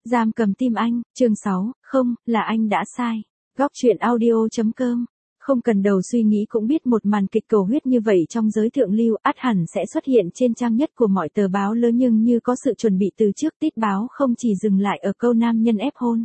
Giam cầm tim anh, chương 6, không, là anh đã sai. Góc truyện audio.com. Không cần đầu suy nghĩ cũng biết một màn kịch cầu huyết như vậy trong giới thượng lưu ắt hẳn sẽ xuất hiện trên trang nhất của mọi tờ báo lớn, nhưng như có sự chuẩn bị từ trước, tít báo không chỉ dừng lại ở câu nam nhân ép hôn,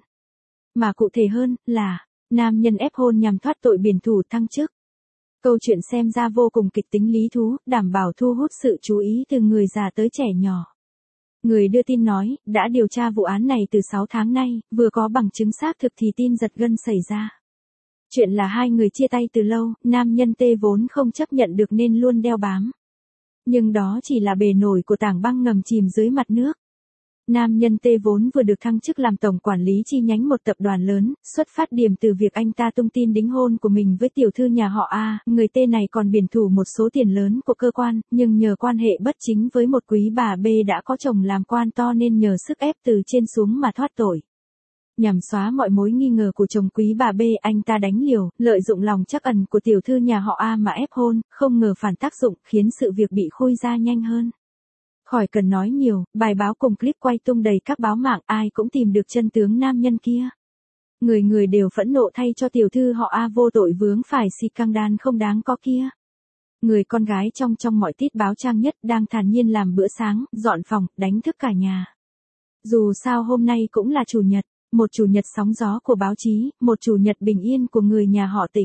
mà cụ thể hơn là nam nhân ép hôn nhằm thoát tội biển thủ thăng chức. Câu chuyện xem ra vô cùng kịch tính lý thú, đảm bảo thu hút sự chú ý từ người già tới trẻ nhỏ. Người đưa tin nói, đã điều tra vụ án này từ 6 tháng nay, vừa có bằng chứng xác thực thì tin giật gân xảy ra. Chuyện là hai người chia tay từ lâu, nam nhân T vốn không chấp nhận được nên luôn đeo bám. Nhưng đó chỉ là bề nổi của tảng băng ngầm chìm dưới mặt nước. Nam nhân T vốn vừa được thăng chức làm tổng quản lý chi nhánh một tập đoàn lớn, xuất phát điểm từ việc anh ta tung tin đính hôn của mình với tiểu thư nhà họ A, người T này còn biển thủ một số tiền lớn của cơ quan, nhưng nhờ quan hệ bất chính với một quý bà B đã có chồng làm quan to nên nhờ sức ép từ trên xuống mà thoát tội. Nhằm xóa mọi mối nghi ngờ của chồng quý bà B, anh ta đánh liều, lợi dụng lòng trắc ẩn của tiểu thư nhà họ A mà ép hôn, không ngờ phản tác dụng, khiến sự việc bị khui ra nhanh hơn. Khỏi cần nói nhiều, bài báo cùng clip quay tung đầy các báo mạng, ai cũng tìm được chân tướng nam nhân kia. Người người đều phẫn nộ thay cho tiểu thư họ A vô tội vướng phải scandal không đáng có kia. Người con gái trong mọi tít báo trang nhất đang thản nhiên làm bữa sáng, dọn phòng, đánh thức cả nhà. Dù sao hôm nay cũng là chủ nhật, một chủ nhật sóng gió của báo chí, một chủ nhật bình yên của người nhà họ Tịnh.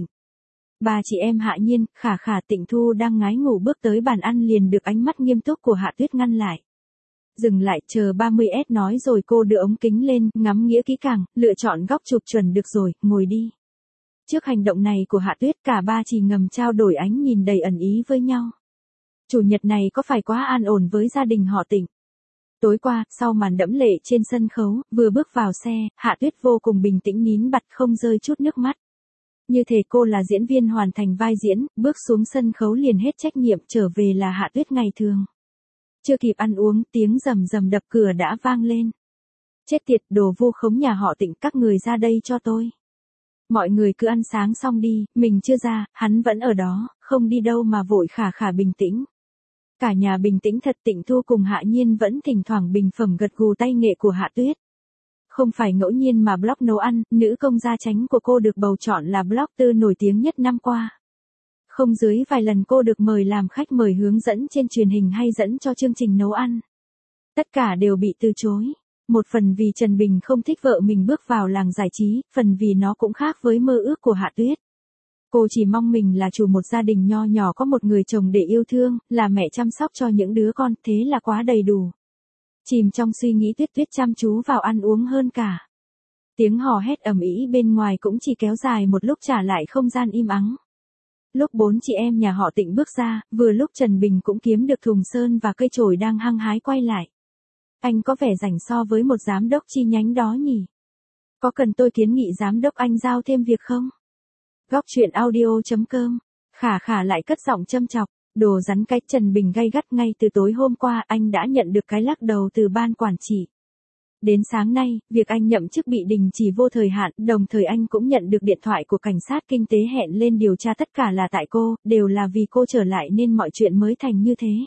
Ba chị em Hạ Nhiên, Khả Khả, Tịnh Thu đang ngái ngủ bước tới bàn ăn liền được ánh mắt nghiêm túc của Hạ Tuyết ngăn lại. Dừng lại, chờ 30S nói rồi cô đưa ống kính lên, ngắm nghĩa kỹ càng, lựa chọn góc chụp chuẩn được rồi, ngồi đi. Trước hành động này của Hạ Tuyết, cả ba chỉ ngầm trao đổi ánh nhìn đầy ẩn ý với nhau. Chủ nhật này có phải quá an ổn với gia đình họ Tịnh? Tối qua, sau màn đẫm lệ trên sân khấu, vừa bước vào xe, Hạ Tuyết vô cùng bình tĩnh nín bặt không rơi chút nước mắt. Như thể cô là diễn viên hoàn thành vai diễn, bước xuống sân khấu liền hết trách nhiệm, trở về là Hạ Tuyết ngày thường. Chưa kịp ăn uống, tiếng rầm rầm đập cửa đã vang lên. Chết tiệt, đồ vu khống nhà họ Tịnh, các người ra đây cho tôi. Mọi người cứ ăn sáng xong đi, mình chưa ra, hắn vẫn ở đó, không đi đâu mà vội. Khả Khả bình tĩnh. Cả nhà bình tĩnh thật. Tịnh Thu cùng Hạ Nhiên vẫn thỉnh thoảng bình phẩm gật gù tay nghệ của Hạ Tuyết. Không phải ngẫu nhiên mà blog nấu ăn, nữ công gia chánh của cô được bầu chọn là blogger nổi tiếng nhất năm qua. Không dưới vài lần cô được mời làm khách mời hướng dẫn trên truyền hình hay dẫn cho chương trình nấu ăn. Tất cả đều bị từ chối. Một phần vì Trần Bình không thích vợ mình bước vào làng giải trí, phần vì nó cũng khác với mơ ước của Hạ Tuyết. Cô chỉ mong mình là chủ một gia đình nho nhỏ, có một người chồng để yêu thương, là mẹ chăm sóc cho những đứa con, thế là quá đầy đủ. Chìm trong suy nghĩ, Tuyết chăm chú vào ăn uống hơn cả. Tiếng hò hét ầm ĩ bên ngoài cũng chỉ kéo dài một lúc trả lại không gian im ắng. Lúc bốn chị em nhà họ Tịnh bước ra, vừa lúc Trần Bình cũng kiếm được thùng sơn và cây chổi đang hăng hái quay lại. Anh có vẻ rảnh so với một giám đốc chi nhánh đó nhỉ? Có cần tôi kiến nghị giám đốc anh giao thêm việc không? Góc truyện audio.com. Khả Khả lại cất giọng châm chọc. Đồ rắn cái. Trần Bình gay gắt. Ngay từ tối hôm qua anh đã nhận được cái lắc đầu từ ban quản trị. Đến sáng nay, việc anh nhậm chức bị đình chỉ vô thời hạn, đồng thời anh cũng nhận được điện thoại của cảnh sát kinh tế hẹn lên điều tra, tất cả là tại cô, đều là vì cô trở lại nên mọi chuyện mới thành như thế.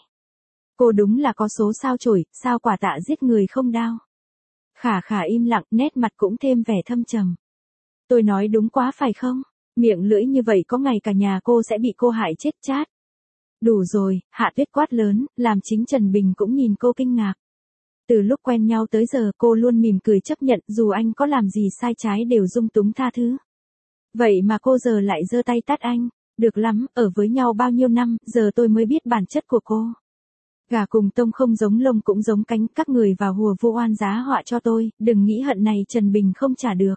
Cô đúng là có số sao chổi, sao quả tạ giết người không đau. Khả Khả im lặng, nét mặt cũng thêm vẻ thâm trầm. Tôi nói đúng quá phải không? Miệng lưỡi như vậy có ngày cả nhà cô sẽ bị cô hại chết chát. Đủ rồi, Hạ Tuyết quát lớn, làm chính Trần Bình cũng nhìn cô kinh ngạc. Từ lúc quen nhau tới giờ cô luôn mỉm cười chấp nhận, dù anh có làm gì sai trái đều dung túng tha thứ. Vậy mà cô giờ lại giơ tay tát anh. Được lắm, ở với nhau bao nhiêu năm, giờ tôi mới biết bản chất của cô. Gà cùng tông không giống lông cũng giống cánh, các người vào hùa vô oan giá họa cho tôi, đừng nghĩ hận này Trần Bình không trả được.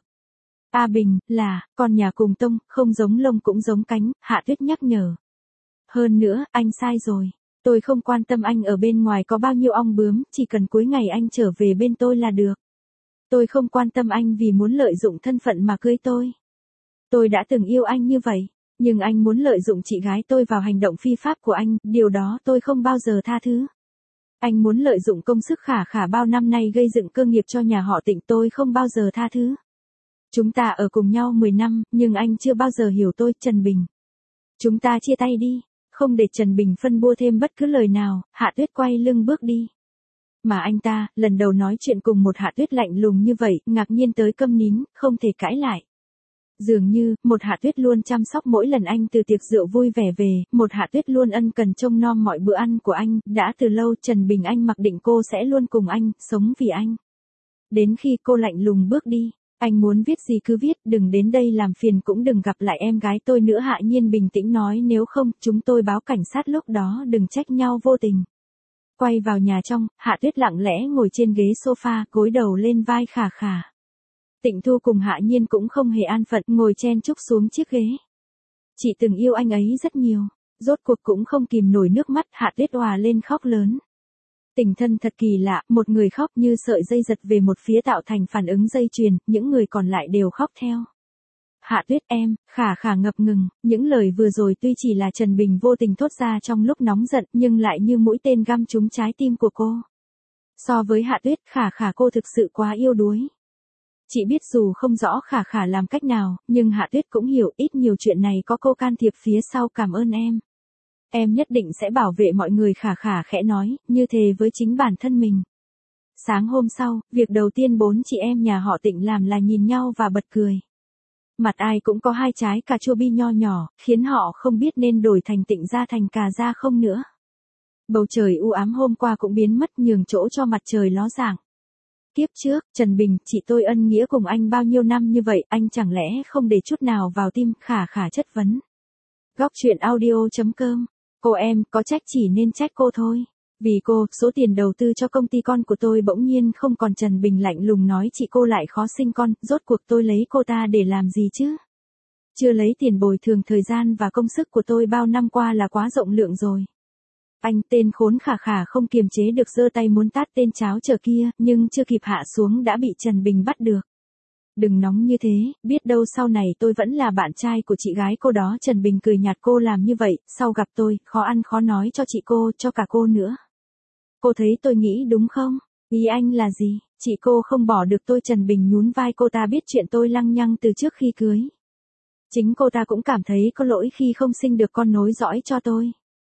A Bình, là, con nhà cùng tông, không giống lông cũng giống cánh, Hạ Tuyết nhắc nhở. Hơn nữa, anh sai rồi. Tôi không quan tâm anh ở bên ngoài có bao nhiêu ong bướm, chỉ cần cuối ngày anh trở về bên tôi là được. Tôi không quan tâm anh vì muốn lợi dụng thân phận mà cưới tôi. Tôi đã từng yêu anh như vậy, nhưng anh muốn lợi dụng chị gái tôi vào hành động phi pháp của anh, điều đó tôi không bao giờ tha thứ. Anh muốn lợi dụng công sức Khả Khả bao năm nay gây dựng cơ nghiệp cho nhà họ Tịnh, tôi không bao giờ tha thứ. Chúng ta ở cùng nhau 10 năm, nhưng anh chưa bao giờ hiểu tôi, Trần Bình. Chúng ta chia tay đi. Không để Trần Bình phân bua thêm bất cứ lời nào, Hạ Tuyết quay lưng bước đi. Mà anh ta, lần đầu nói chuyện cùng một Hạ Tuyết lạnh lùng như vậy, ngạc nhiên tới câm nín, không thể cãi lại. Dường như, một Hạ Tuyết luôn chăm sóc mỗi lần anh từ tiệc rượu vui vẻ về, một Hạ Tuyết luôn ân cần trông nom mọi bữa ăn của anh, đã từ lâu Trần Bình Anh mặc định cô sẽ luôn cùng anh, sống vì anh. Đến khi cô lạnh lùng bước đi, anh muốn viết gì cứ viết, đừng đến đây làm phiền cũng đừng gặp lại em gái tôi nữa. Hạ Nhiên bình tĩnh nói, nếu không, chúng tôi báo cảnh sát, lúc đó đừng trách nhau vô tình. Quay vào nhà trong, Hạ Tuyết lặng lẽ ngồi trên ghế sofa, gối đầu lên vai Khả Khả. Tịnh Thu cùng Hạ Nhiên cũng không hề an phận, ngồi chen chúc xuống chiếc ghế. Chị từng yêu anh ấy rất nhiều, rốt cuộc cũng không kìm nổi nước mắt, Hạ Tuyết òa lên khóc lớn. Tình thân thật kỳ lạ, một người khóc như sợi dây giật về một phía tạo thành phản ứng dây chuyền, những người còn lại đều khóc theo. Hạ Tuyết em, Khả Khả ngập ngừng, những lời vừa rồi tuy chỉ là Trần Bình vô tình thốt ra trong lúc nóng giận nhưng lại như mũi tên găm trúng trái tim của cô. So với Hạ Tuyết, Khả Khả cô thực sự quá yêu đuối. Chị biết dù không rõ Khả Khả làm cách nào, nhưng Hạ Tuyết cũng hiểu ít nhiều chuyện này có cô can thiệp phía sau. Cảm ơn em. Em nhất định sẽ bảo vệ mọi người, Khả Khả khẽ nói, như thề với chính bản thân mình. Sáng hôm sau, việc đầu tiên bốn chị em nhà họ Tịnh làm là nhìn nhau và bật cười. Mặt ai cũng có hai trái cà chua bi nho nhỏ, khiến họ không biết nên đổi thành Tịnh gia thành Cà gia không nữa. Bầu trời u ám hôm qua cũng biến mất, nhường chỗ cho mặt trời ló dạng. Kiếp trước, Trần Bình, chị tôi ân nghĩa cùng anh bao nhiêu năm như vậy, anh chẳng lẽ không để chút nào vào tim? Khả Khả chất vấn. Góc truyện audio.com. Cô em, có trách chỉ nên trách cô thôi. Vì cô, số tiền đầu tư cho công ty con của tôi bỗng nhiên không còn. Trần Bình lạnh lùng nói, chị cô lại khó sinh con, rốt cuộc tôi lấy cô ta để làm gì chứ? Chưa lấy tiền bồi thường thời gian và công sức của tôi bao năm qua là quá rộng lượng rồi. Anh tên khốn. Khả Khả không kiềm chế được giơ tay muốn tát tên cháo trở kia, nhưng chưa kịp hạ xuống đã bị Trần Bình bắt được. Đừng nóng như thế, biết đâu sau này tôi vẫn là bạn trai của chị gái cô đó. Trần Bình cười nhạt, cô làm như vậy, sau gặp tôi, khó ăn khó nói cho chị cô, cho cả cô nữa. Cô thấy tôi nghĩ đúng không? Ý anh là gì? Chị cô không bỏ được tôi. Trần Bình nhún vai, cô ta biết chuyện tôi lăng nhăng từ trước khi cưới. Chính cô ta cũng cảm thấy có lỗi khi không sinh được con nối dõi cho tôi.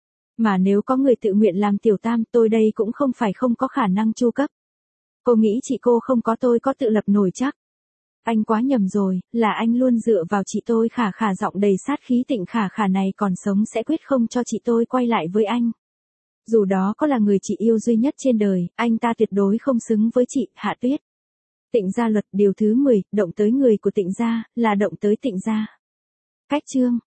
Mà nếu có người tự nguyện làm tiểu tam, tôi đây cũng không phải không có khả năng chu cấp. Cô nghĩ chị cô không có tôi có tự lập nổi chắc. Anh quá nhầm rồi, là anh luôn dựa vào chị tôi. Khả Khả giọng đầy sát khí. Tịnh Khả Khả này còn sống sẽ quyết không cho chị tôi quay lại với anh. Dù đó có là người chị yêu duy nhất trên đời, anh ta tuyệt đối không xứng với chị. Hạ Tuyết. Tịnh gia luật điều thứ 10, động tới người của Tịnh gia, là động tới Tịnh gia. Cách chương.